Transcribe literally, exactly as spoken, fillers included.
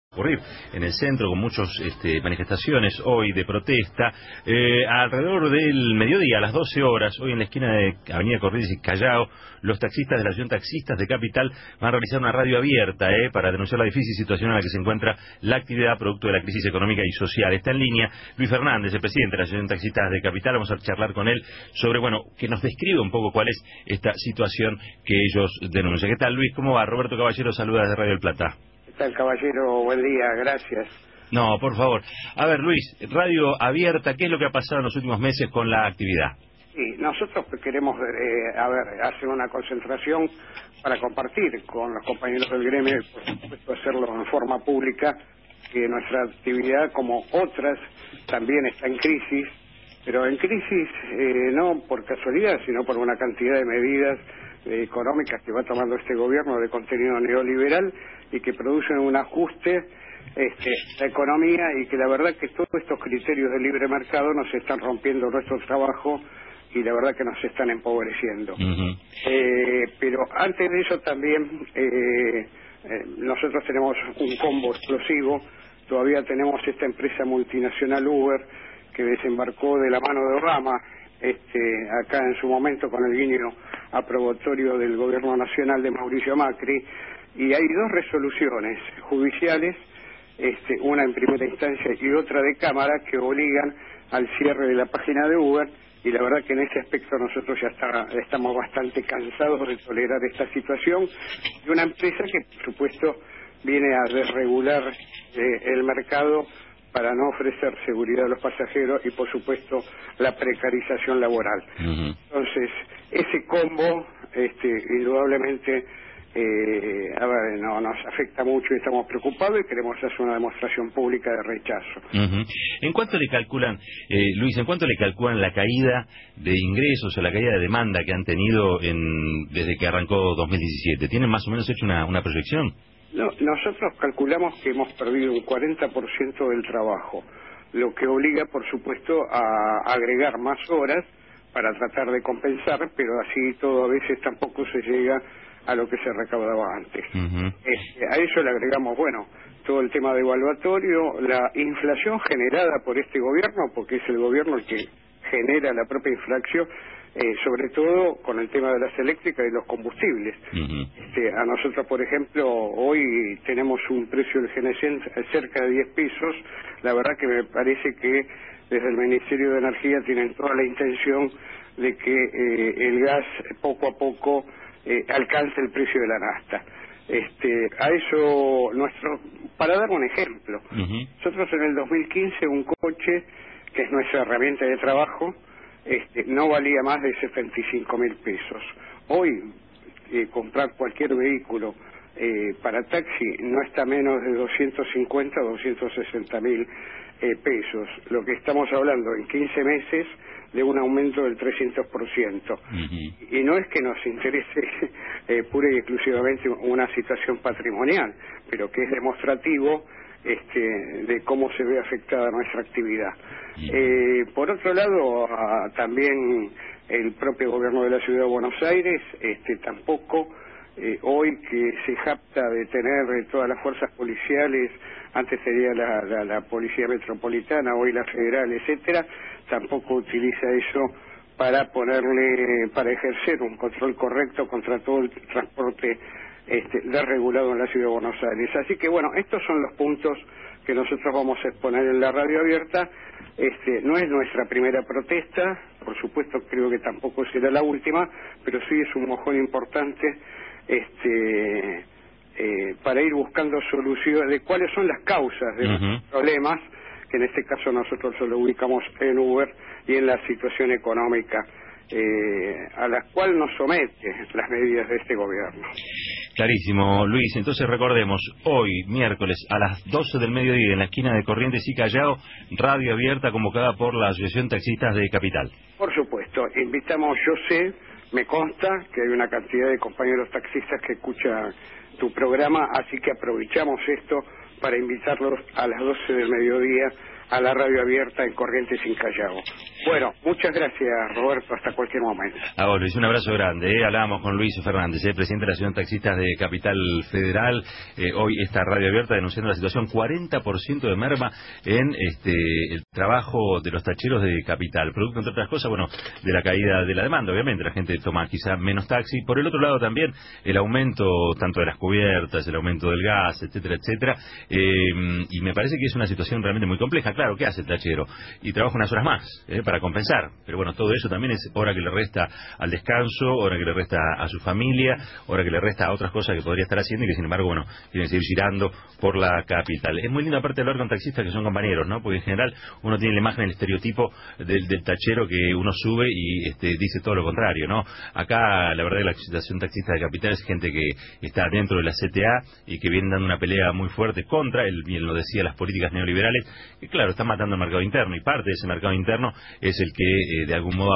Ocurrir en el centro con muchas este, manifestaciones hoy de protesta. Eh, alrededor del mediodía, a las doce horas, hoy en la esquina de Avenida Corrientes y Callao, los taxistas de la Asociación Taxistas de Capital van a realizar una radio abierta eh, para denunciar la difícil situación en la que se encuentra la actividad producto de la crisis económica y social. Está en línea Luis Fernández, el presidente de la Asociación Taxistas de Capital. Vamos a charlar con él sobre, bueno, que nos describa un poco cuál es esta situación que ellos denuncian. ¿Qué tal, Luis? ¿Cómo va? Roberto Caballero saluda desde Radio El Plata. ¿Qué tal, caballero? Buen día, gracias. No, por favor. A ver, Luis, radio abierta, ¿qué es lo que ha pasado en los últimos meses con la actividad? Sí, nosotros queremos eh, a ver, hacer una concentración para compartir con los compañeros del gremio y, por supuesto, hacerlo en forma pública, que nuestra actividad, como otras, también está en crisis, pero en crisis eh, no por casualidad, sino por una cantidad de medidas eh, económicas que va tomando este gobierno de contenido neoliberal y que producen un ajuste este, la economía, y que la verdad que todos estos criterios de libre mercado nos están rompiendo nuestro trabajo y la verdad que nos están empobreciendo. Uh-huh. eh, pero antes de eso también eh, eh, nosotros tenemos un combo explosivo. Todavía tenemos esta empresa multinacional Uber que desembarcó de la mano de Obama este, acá en su momento con el guiño aprobatorio del gobierno nacional de Mauricio Macri. Y hay dos resoluciones judiciales, este, una en primera instancia y otra de Cámara, que obligan al cierre de la página de Uber, y la verdad que en ese aspecto nosotros ya está, estamos bastante cansados de tolerar esta situación de una empresa que, por supuesto, viene a desregular eh, el mercado para no ofrecer seguridad a los pasajeros y, por supuesto, la precarización laboral. Uh-huh. Entonces, ese combo, este, indudablemente, Eh, a ver, no, nos afecta mucho y estamos preocupados y queremos hacer una demostración pública de rechazo. Uh-huh. ¿En cuánto le calculan, eh, Luis, en cuánto le calculan la caída de ingresos o la caída de demanda que han tenido en, desde que arrancó dos mil diecisiete? ¿Tienen más o menos hecho una, una proyección? No, nosotros calculamos que hemos perdido un cuarenta por ciento del trabajo, lo que obliga, por supuesto, a agregar más horas para tratar de compensar, pero así todo a veces tampoco se llega a lo que se recaudaba antes. Uh-huh. Este, a eso le agregamos, bueno, todo el tema de evaluatorio, la inflación generada por este gobierno, porque es el gobierno el que genera la propia inflación, eh, sobre todo con el tema de las eléctricas y los combustibles. Uh-huh. Este, a nosotros, por ejemplo, hoy tenemos un precio del G N C cerca de diez pesos, la verdad que me parece que desde el Ministerio de Energía tienen toda la intención de que eh, el gas poco a poco Eh, alcance el precio de la nafta. Este, a eso, nuestro, para dar un ejemplo, uh-huh. nosotros en el dos mil quince un coche, que es nuestra herramienta de trabajo, este, no valía más de setenta y cinco mil pesos. Hoy, eh, comprar cualquier vehículo eh, para taxi no está menos de doscientos cincuenta, doscientos sesenta mil eh, pesos. Lo que estamos hablando en quince meses de un aumento del trescientos por ciento. Uh-huh. Y no es que nos interese eh, pura y exclusivamente una situación patrimonial, pero que es demostrativo este, de cómo se ve afectada nuestra actividad. Uh-huh. Eh, por otro lado, a, también el propio gobierno de la Ciudad de Buenos Aires este, tampoco, eh, hoy que se jacta de tener eh, todas las fuerzas policiales, antes sería la, la, la Policía Metropolitana, hoy la Federal, etcétera, tampoco utiliza eso para ponerle, para ejercer un control correcto contra todo el transporte este, desregulado en la Ciudad de Buenos Aires. Así que bueno, estos son los puntos que nosotros vamos a exponer en la radio abierta. Este, no es nuestra primera protesta, por supuesto creo que tampoco será la última, pero sí es un mojón importante este, eh, para ir buscando soluciones de cuáles son las causas de uh-huh. los problemas, que en este caso nosotros lo ubicamos en Uber y en la situación económica eh, a la cual nos somete las medidas de este gobierno. Clarísimo, Luis. Entonces recordemos, hoy, miércoles, a las doce del mediodía, en la esquina de Corrientes y Callao, radio abierta convocada por la Asociación Taxistas de Capital. Por supuesto, invitamos, yo sé, me consta que hay una cantidad de compañeros taxistas que escuchan tu programa, así que aprovechamos esto para invitarlos a las doce del mediodía a la radio abierta en Corrientes sin Callao. Bueno, muchas gracias, Roberto, hasta cualquier momento. A vos, Luis, un abrazo grande. ¿eh? Hablábamos con Luis Fernández, ¿eh? presidente de la Asociación de Taxistas de Capital Federal. Eh, hoy esta radio abierta denunciando la situación, cuarenta por ciento de merma en este el trabajo de los tacheros de Capital. Producto, entre otras cosas, bueno, de la caída de la demanda, obviamente. La gente toma quizá menos taxi. Por el otro lado también el aumento tanto de las cubiertas, el aumento del gas, etcétera, etcétera. Eh, y me parece que es una situación realmente muy compleja. Claro, ¿qué hace el tachero? Y trabaja unas horas más eh, para compensar. Pero bueno, todo eso también es hora que le resta al descanso, hora que le resta a su familia, hora que le resta a otras cosas que podría estar haciendo y que sin embargo, bueno, tienen que seguir girando por la capital. Es muy linda aparte hablar con taxistas que son compañeros, ¿no? Porque en general uno tiene la imagen, el estereotipo del, del tachero que uno sube y este, dice todo lo contrario, ¿no? Acá la verdad que la Asociación Taxista de Capital es gente que está dentro de la C T A y que viene dando una pelea muy fuerte contra, él bien lo decía, las políticas neoliberales, que claro, están matando el mercado interno y parte de ese mercado interno es el que eh, de algún modo